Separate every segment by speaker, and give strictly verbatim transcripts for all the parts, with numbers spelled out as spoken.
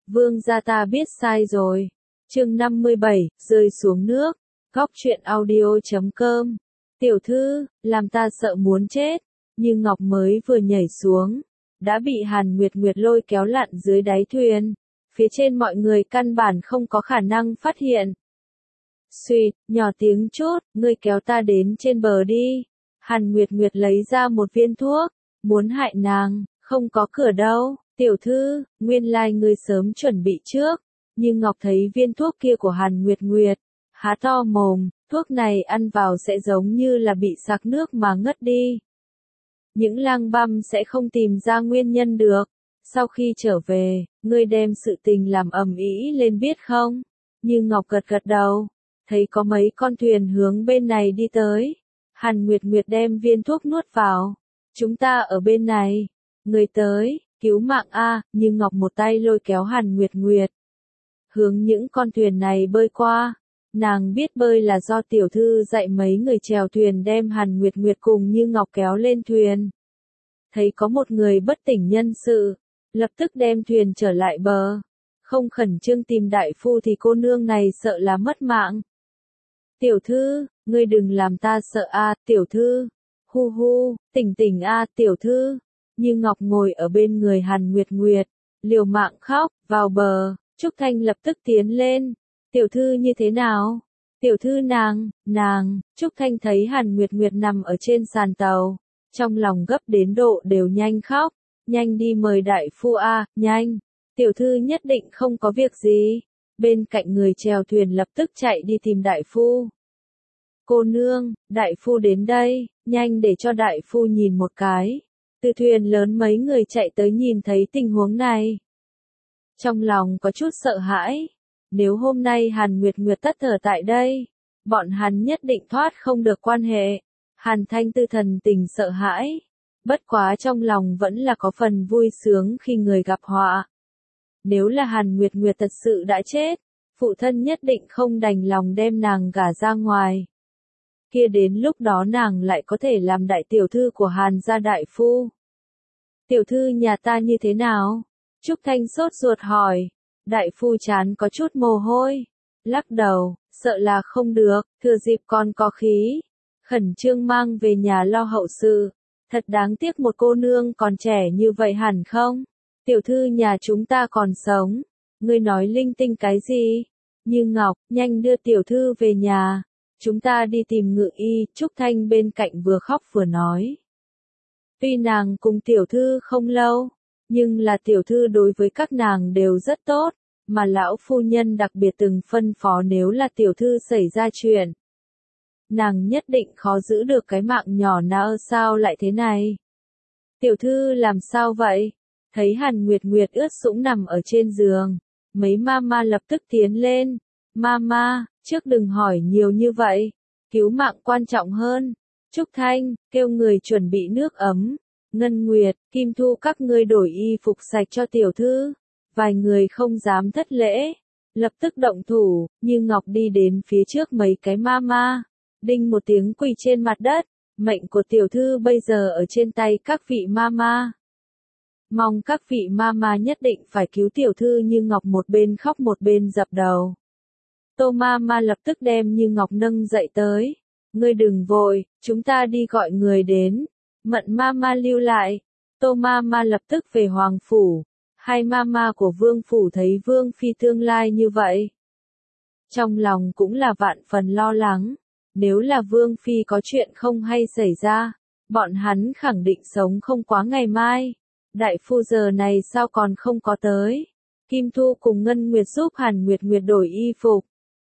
Speaker 1: Vương gia ta biết sai rồi. Chương năm mươi bảy, rơi xuống nước. Góc truyện audio chấm com. Tiểu thư, làm ta sợ muốn chết. Như Ngọc mới vừa nhảy xuống, đã bị Hàn Nguyệt Nguyệt lôi kéo lặn dưới đáy thuyền. Phía trên mọi người căn bản không có khả năng phát hiện. Xuyệt, nhỏ tiếng chút, ngươi kéo ta đến trên bờ đi. Hàn Nguyệt Nguyệt lấy ra một viên thuốc, muốn hại nàng, không có cửa đâu. Tiểu thư, nguyên lai ngươi sớm chuẩn bị trước. Như Ngọc thấy viên thuốc kia của Hàn Nguyệt Nguyệt, há to mồm, thuốc này ăn vào sẽ giống như là bị sặc nước mà ngất đi. Những lang băm sẽ không tìm ra nguyên nhân được. Sau khi trở về, ngươi đem sự tình làm ầm ĩ lên biết không? Như Ngọc gật gật đầu, thấy có mấy con thuyền hướng bên này đi tới. Hàn Nguyệt Nguyệt đem viên thuốc nuốt vào. Chúng ta ở bên này. Người tới, cứu mạng a, Như Ngọc một tay lôi kéo Hàn Nguyệt Nguyệt. Hướng những con thuyền này bơi qua. Nàng biết bơi là do tiểu thư dạy mấy người chèo thuyền đem Hàn Nguyệt Nguyệt cùng Như Ngọc kéo lên thuyền. Thấy có một người bất tỉnh nhân sự, lập tức đem thuyền trở lại bờ. Không khẩn trương tìm đại phu thì cô nương này sợ là mất mạng. Tiểu thư, ngươi đừng làm ta sợ a, tiểu thư. Hu hu, tỉnh tỉnh a, tiểu thư. Như Ngọc ngồi ở bên người Hàn Nguyệt Nguyệt, liều mạng khóc, vào bờ. Trúc Thanh lập tức tiến lên. Tiểu thư như thế nào? Tiểu thư nàng, nàng, Trúc Thanh thấy Hàn Nguyệt Nguyệt nằm ở trên sàn tàu. Trong lòng gấp đến độ đều nhanh khóc. Nhanh đi mời đại phu a, nhanh. Tiểu thư nhất định không có việc gì. Bên cạnh người chèo thuyền lập tức chạy đi tìm đại phu. Cô nương, đại phu đến đây, nhanh để cho đại phu nhìn một cái. Từ thuyền lớn mấy người chạy tới nhìn thấy tình huống này. Trong lòng có chút sợ hãi. Nếu hôm nay Hàn Nguyệt Nguyệt tất thở tại đây, bọn hắn nhất định thoát không được quan hệ. Hàn Thanh Tư thần tình sợ hãi. Bất quá trong lòng vẫn là có phần vui sướng khi người gặp họa. Nếu là Hàn Nguyệt Nguyệt thật sự đã chết, phụ thân nhất định không đành lòng đem nàng gả ra ngoài. Kia đến lúc đó nàng lại có thể làm đại tiểu thư của Hàn gia đại phu. Tiểu thư nhà ta như thế nào? Trúc Thanh sốt ruột hỏi. Đại phu chán có chút mồ hôi. Lắc đầu, sợ là không được, thừa dịp còn có khí. Khẩn trương mang về nhà lo hậu sự. Thật đáng tiếc một cô nương còn trẻ như vậy hẳn không? Tiểu thư nhà chúng ta còn sống. Ngươi nói linh tinh cái gì? Như Ngọc, nhanh đưa tiểu thư về nhà. Chúng ta đi tìm ngự y. Trúc Thanh bên cạnh vừa khóc vừa nói. Tuy nàng cùng tiểu thư không lâu, nhưng là tiểu thư đối với các nàng đều rất tốt, mà lão phu nhân đặc biệt từng phân phó nếu là tiểu thư xảy ra chuyện. Nàng nhất định khó giữ được cái mạng nhỏ nào, sao lại thế này? Tiểu thư làm sao vậy? Thấy Hàn Nguyệt Nguyệt ướt sũng nằm ở trên giường, mấy mama lập tức tiến lên. Mama, trước đừng hỏi nhiều như vậy, cứu mạng quan trọng hơn. Trúc Thanh, kêu người chuẩn bị nước ấm. Ngân Nguyệt, Kim Thu các ngươi đổi y phục sạch cho tiểu thư. Vài người không dám thất lễ, lập tức động thủ. Như Ngọc đi đến phía trước mấy cái mama, đinh một tiếng quỳ trên mặt đất. Mệnh của tiểu thư bây giờ ở trên tay các vị mama. Mong các vị mama nhất định phải cứu tiểu thư. Như Ngọc một bên khóc một bên dập đầu. Tô mama lập tức đem Như Ngọc nâng dậy tới. Ngươi đừng vội, chúng ta đi gọi người đến. Mận mama lưu lại. Tô mama lập tức về hoàng phủ. Hai mama của vương phủ thấy vương phi tương lai như vậy, trong lòng cũng là vạn phần lo lắng. Nếu là vương phi có chuyện không hay xảy ra, bọn hắn khẳng định sống không quá ngày mai. Đại phu giờ này sao còn không có tới? Kim Thu cùng Ngân Nguyệt giúp Hàn Nguyệt Nguyệt đổi y phục.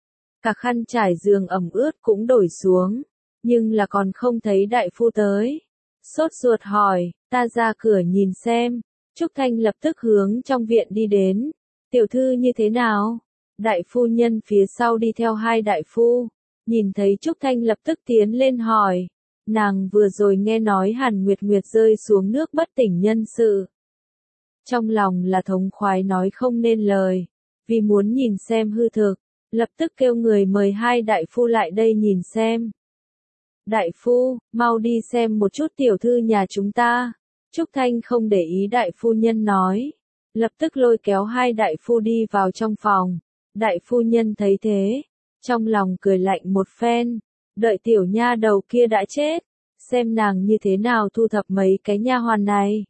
Speaker 1: Cả khăn trải giường ẩm ướt cũng đổi xuống, nhưng là còn không thấy đại phu tới. Sốt ruột hỏi, ta ra cửa nhìn xem. Trúc Thanh lập tức hướng trong viện đi đến. Tiểu thư như thế nào? Đại phu nhân phía sau đi theo hai đại phu. Nhìn thấy Trúc Thanh lập tức tiến lên hỏi. Nàng vừa rồi nghe nói Hàn Nguyệt Nguyệt rơi xuống nước bất tỉnh nhân sự. Trong lòng là thống khoái nói không nên lời. Vì muốn nhìn xem hư thực, lập tức kêu người mời hai đại phu lại đây nhìn xem. Đại phu, mau đi xem một chút tiểu thư nhà chúng ta. Trúc Thanh không để ý đại phu nhân nói. lập tức lôi kéo hai đại phu đi vào trong phòng. Đại phu nhân thấy thế, trong lòng cười lạnh một phen, đợi tiểu nha đầu kia đã chết, xem nàng như thế nào thu thập mấy cái nha hoàn này.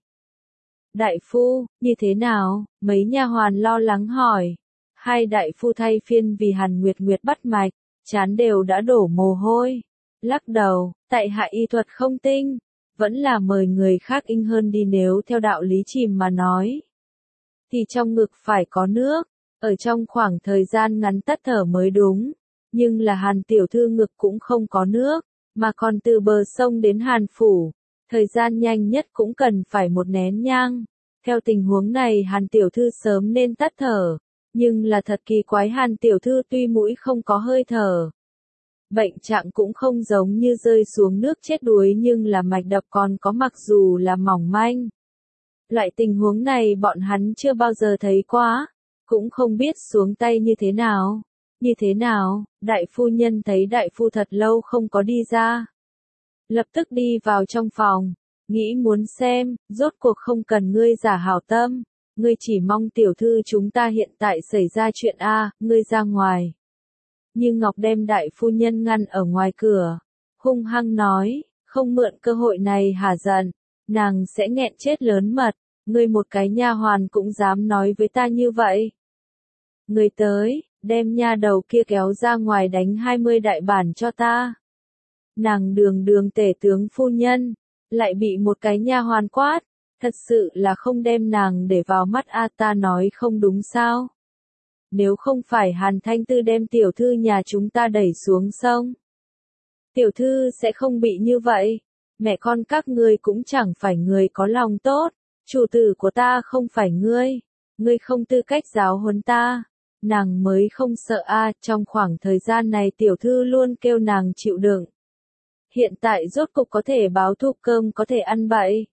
Speaker 1: Đại phu, như thế nào? Mấy nha hoàn lo lắng hỏi. Hai đại phu thay phiên vì Hàn Nguyệt Nguyệt bắt mạch, trán đều đã đổ mồ hôi. Lắc đầu, tại hạ y thuật không tinh, vẫn là mời người khác inh hơn đi, nếu theo đạo lý chìm mà nói. Thì trong ngực phải có nước, ở trong khoảng thời gian ngắn tắt thở mới đúng, nhưng là Hàn tiểu thư ngực cũng không có nước, mà còn từ bờ sông đến Hàn phủ, thời gian nhanh nhất cũng cần phải một nén nhang. Theo tình huống này Hàn tiểu thư sớm nên tắt thở, nhưng là thật kỳ quái, Hàn tiểu thư tuy mũi không có hơi thở, bệnh trạng cũng không giống như rơi xuống nước chết đuối, nhưng là mạch đập còn có, mặc dù là mỏng manh. Loại tình huống này bọn hắn chưa bao giờ thấy quá, cũng không biết xuống tay như thế nào. Như thế nào? Đại phu nhân thấy đại phu thật lâu không có đi ra, lập tức đi vào trong phòng, nghĩ muốn xem, rốt cuộc không cần ngươi giả hảo tâm, ngươi chỉ mong tiểu thư chúng ta hiện tại xảy ra chuyện a, ngươi ra ngoài. Như Ngọc đem đại phu nhân ngăn ở ngoài cửa, hung hăng nói, không mượn cơ hội này hả giận, nàng sẽ nghẹn chết lớn mật, ngươi một cái nha hoàn cũng dám nói với ta như vậy. Ngươi tới, đem nha đầu kia kéo ra ngoài đánh hai mươi đại bản cho ta. Nàng đường đường tể tướng phu nhân, lại bị một cái nha hoàn quát, thật sự là không đem nàng để vào mắt a, ta nói không đúng sao? Nếu không phải Hàn Thanh Tư đem tiểu thư nhà chúng ta đẩy xuống sông, tiểu thư sẽ không bị như vậy. Mẹ con các ngươi cũng chẳng phải người có lòng tốt, chủ tử của ta không phải ngươi, ngươi không tư cách giáo huấn ta. Nàng mới không sợ a, trong khoảng thời gian này tiểu thư luôn kêu nàng chịu đựng. Hiện tại rốt cục có thể báo thù, cơm có thể ăn bậy.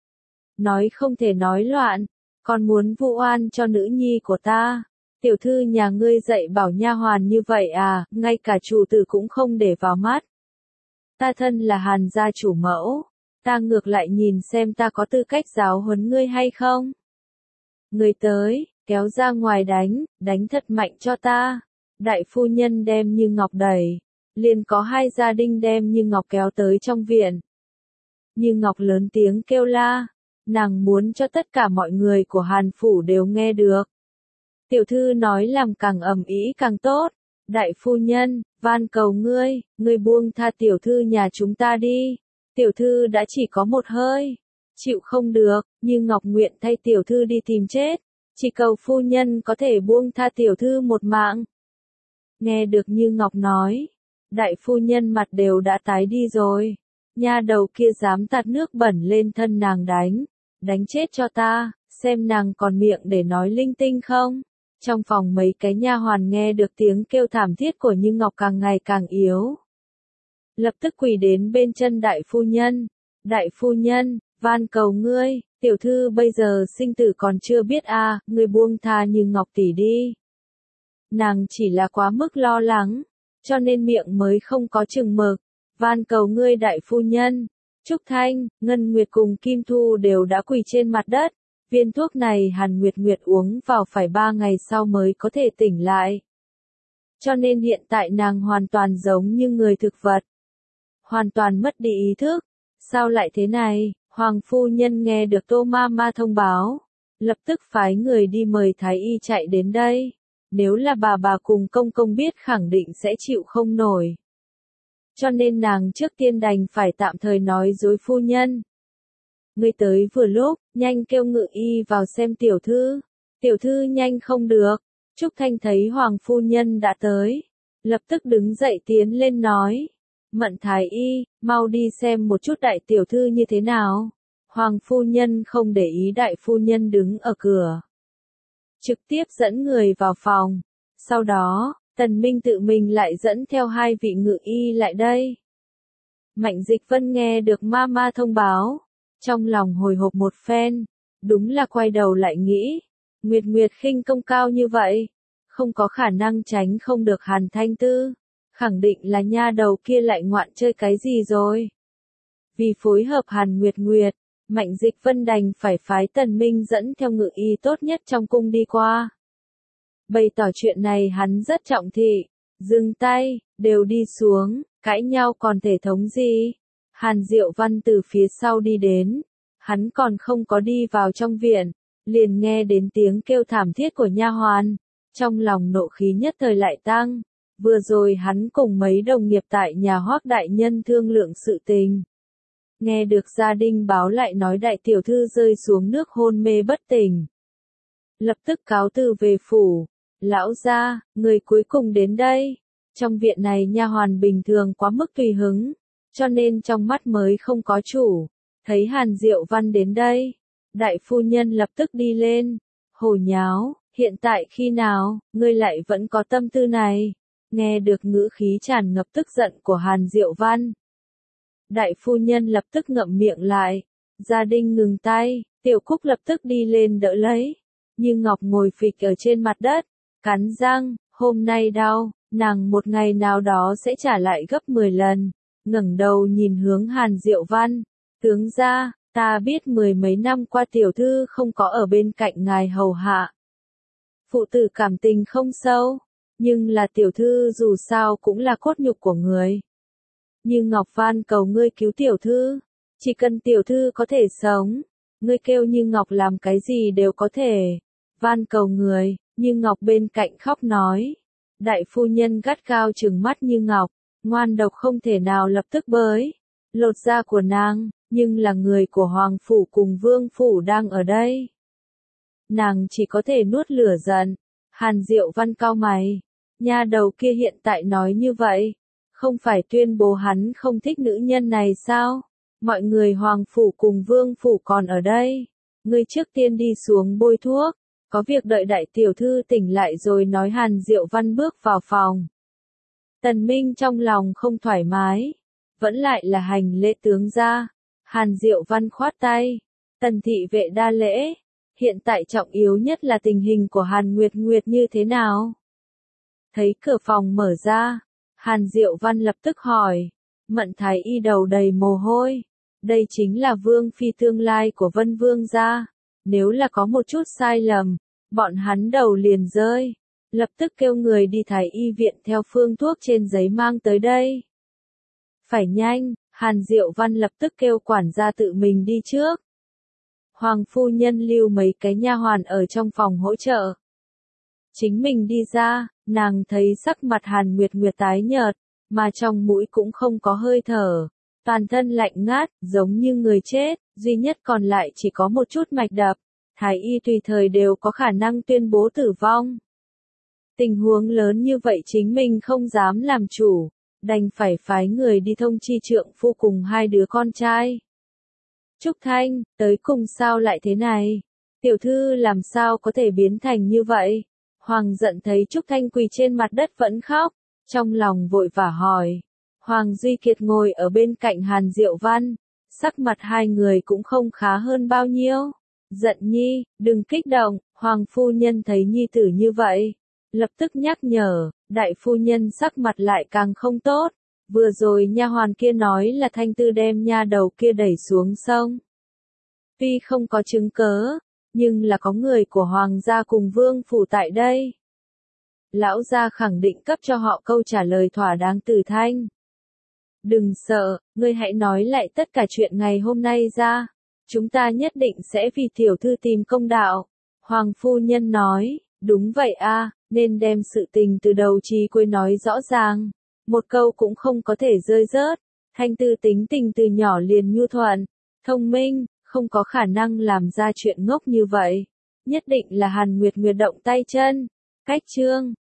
Speaker 1: Nói không thể nói loạn, còn muốn vu oan cho nữ nhi của ta. Tiểu thư nhà ngươi dạy bảo nha hoàn như vậy à, ngay cả chủ tử cũng không để vào mắt. Ta thân là Hàn gia chủ mẫu, ta ngược lại nhìn xem ta có tư cách giáo huấn ngươi hay không. Ngươi tới, kéo ra ngoài đánh, đánh thật mạnh cho ta. Đại phu nhân đem Như Ngọc đẩy, liền có hai gia đình đem Như Ngọc kéo tới trong viện. Như Ngọc lớn tiếng kêu la, nàng muốn cho tất cả mọi người của Hàn phủ đều nghe được. Tiểu thư nói làm càng ầm ĩ càng tốt. Đại phu nhân, van cầu ngươi, ngươi buông tha tiểu thư nhà chúng ta đi. Tiểu thư đã chỉ có một hơi, chịu không được, Như Ngọc nguyện thay tiểu thư đi tìm chết. Chỉ cầu phu nhân có thể buông tha tiểu thư một mạng. Nghe được Như Ngọc nói, đại phu nhân mặt đều đã tái đi rồi. Nha đầu kia dám tạt nước bẩn lên thân nàng đánh, đánh chết cho ta, xem nàng còn miệng để nói linh tinh không. Trong phòng mấy cái nha hoàn nghe được tiếng kêu thảm thiết của Như Ngọc càng ngày càng yếu, lập tức quỳ đến bên chân đại phu nhân. Đại phu nhân, van cầu ngươi, tiểu thư bây giờ sinh tử còn chưa biết a, à, ngươi buông tha Như Ngọc tỷ đi. Nàng chỉ là quá mức lo lắng, cho nên miệng mới không có chừng mực. Van cầu ngươi đại phu nhân. Trúc Thanh, Ngân Nguyệt cùng Kim Thu đều đã quỳ trên mặt đất. Viên thuốc này Hàn Nguyệt Nguyệt uống vào phải ba ngày sau mới có thể tỉnh lại. Cho nên hiện tại nàng hoàn toàn giống như người thực vật. Hoàn toàn mất đi ý thức. Sao lại thế này? Hoàng phu nhân nghe được Tô Ma Ma thông báo, lập tức phái người đi mời thái y chạy đến đây. Nếu là bà bà cùng công công biết khẳng định sẽ chịu không nổi. Cho nên nàng trước tiên đành phải tạm thời nói dối phu nhân. Ngươi tới vừa lúc, nhanh kêu ngự y vào xem tiểu thư. Tiểu thư nhanh không được. Trúc Thanh thấy Hoàng phu nhân đã tới, lập tức đứng dậy tiến lên nói. Mận thái y, mau đi xem một chút đại tiểu thư như thế nào. Hoàng phu nhân không để ý đại phu nhân đứng ở cửa, trực tiếp dẫn người vào phòng. Sau đó, Tần Minh tự mình lại dẫn theo hai vị ngự y lại đây. Mạnh Dịch Vân nghe được ma ma thông báo, trong lòng hồi hộp một phen, đúng là quay đầu lại nghĩ, Nguyệt Nguyệt khinh công cao như vậy, không có khả năng tránh không được Hàn Thanh Tư, khẳng định là nha đầu kia lại ngoạn chơi cái gì rồi. Vì phối hợp Hàn Nguyệt Nguyệt, Mạnh Dịch Vân đành phải phái Tần Minh dẫn theo ngự y tốt nhất trong cung đi qua. Bày tỏ chuyện này hắn rất trọng thị, dừng tay, đều đi xuống, cãi nhau còn thể thống gì. Hàn Diệu Văn từ phía sau đi đến, hắn còn không có đi vào trong viện, liền nghe đến tiếng kêu thảm thiết của nha hoàn, trong lòng nộ khí nhất thời lại tăng. Vừa rồi hắn cùng mấy đồng nghiệp tại nhà Hoắc đại nhân thương lượng sự tình. Nghe được gia đình báo lại nói đại tiểu thư rơi xuống nước hôn mê bất tỉnh. Lập tức cáo từ về phủ, lão gia, người cuối cùng đến đây. Trong viện này nha hoàn bình thường quá mức tùy hứng, cho nên trong mắt mới không có chủ. Thấy Hàn Diệu Văn đến đây, đại phu nhân lập tức đi lên, hồ nháo, hiện tại khi nào, ngươi lại vẫn có tâm tư này. Nghe được ngữ khí tràn ngập tức giận của Hàn Diệu Văn. Đại phu nhân lập tức ngậm miệng lại, gia đình ngừng tay, Tiểu Cúc lập tức đi lên đỡ lấy. Như Ngọc ngồi phịch ở trên mặt đất, cắn răng, hôm nay đau, nàng một ngày nào đó sẽ trả lại gấp mười lần. Ngẩng đầu nhìn hướng Hàn Diệu Văn, tướng gia, ta biết mười mấy năm qua tiểu thư không có ở bên cạnh ngài hầu hạ. Phụ tử cảm tình không sâu, nhưng là tiểu thư dù sao cũng là cốt nhục của người. Như Ngọc van cầu ngươi cứu tiểu thư, chỉ cần tiểu thư có thể sống, ngươi kêu Như Ngọc làm cái gì đều có thể. Van cầu người, Như Ngọc bên cạnh khóc nói. Đại phu nhân gắt gao trừng mắt Như Ngọc, ngoan độc không thể nào lập tức bới, lột da của nàng, nhưng là người của Hoàng Phủ cùng Vương Phủ đang ở đây. Nàng chỉ có thể nuốt lửa giận. Hàn Diệu Văn cau mày, nha đầu kia hiện tại nói như vậy, không phải tuyên bố hắn không thích nữ nhân này sao? Mọi người Hoàng Phủ cùng Vương Phủ còn ở đây, ngươi trước tiên đi xuống bôi thuốc, có việc đợi đại tiểu thư tỉnh lại rồi nói. Hàn Diệu Văn bước vào phòng. Tần Minh trong lòng không thoải mái, vẫn lại là hành lễ tướng gia. Hàn Diệu Văn khoát tay, Tần thị vệ đa lễ. Hiện tại trọng yếu nhất là tình hình của Hàn Nguyệt Nguyệt như thế nào? Thấy cửa phòng mở ra, Hàn Diệu Văn lập tức hỏi. Mận Thái Y đầu đầy mồ hôi. Đây chính là vương phi tương lai của Vân Vương gia. Nếu là có một chút sai lầm, bọn hắn đầu liền rơi. Lập tức kêu người đi Thái Y viện theo phương thuốc trên giấy mang tới đây. Phải nhanh, Hàn Diệu Văn lập tức kêu quản gia tự mình đi trước. Hoàng phu nhân lưu mấy cái nha hoàn ở trong phòng hỗ trợ. Chính mình đi ra, nàng thấy sắc mặt Hàn Nguyệt Nguyệt tái nhợt, mà trong mũi cũng không có hơi thở, toàn thân lạnh ngát, giống như người chết, duy nhất còn lại chỉ có một chút mạch đập. Thái y tùy thời đều có khả năng tuyên bố tử vong. Tình huống lớn như vậy chính mình không dám làm chủ, đành phải phái người đi thông chi trượng phu cùng hai đứa con trai. Trúc Thanh, tới cùng sao lại thế này? Tiểu thư làm sao có thể biến thành như vậy? Hoàng giận thấy Trúc Thanh quỳ trên mặt đất vẫn khóc, trong lòng vội vã hỏi. Hoàng Duy Kiệt ngồi ở bên cạnh Hàn Diệu Văn, sắc mặt hai người cũng không khá hơn bao nhiêu. Giận nhi, đừng kích động. Hoàng phu nhân thấy nhi tử như vậy, lập tức nhắc nhở. Đại phu nhân sắc mặt lại càng không tốt. Vừa rồi nha hoàn kia nói là Thanh Tư đem nha đầu kia đẩy xuống sông. Tuy không có chứng cớ, nhưng là có người của Hoàng gia cùng Vương Phủ tại đây. Lão gia khẳng định cấp cho họ câu trả lời thỏa đáng từ Thanh. Đừng sợ, ngươi hãy nói lại tất cả chuyện ngày hôm nay ra. Chúng ta nhất định sẽ vì tiểu thư tìm công đạo. Hoàng phu nhân nói, đúng vậy a, nên đem sự tình từ đầu chí cuối nói rõ ràng. Một câu cũng không có thể rơi rớt. Thanh Tư tính tình từ nhỏ liền nhu thuận, thông minh, không có khả năng làm ra chuyện ngốc như vậy. Nhất định là Hàn Nguyệt Nguyệt động tay chân. Cách chương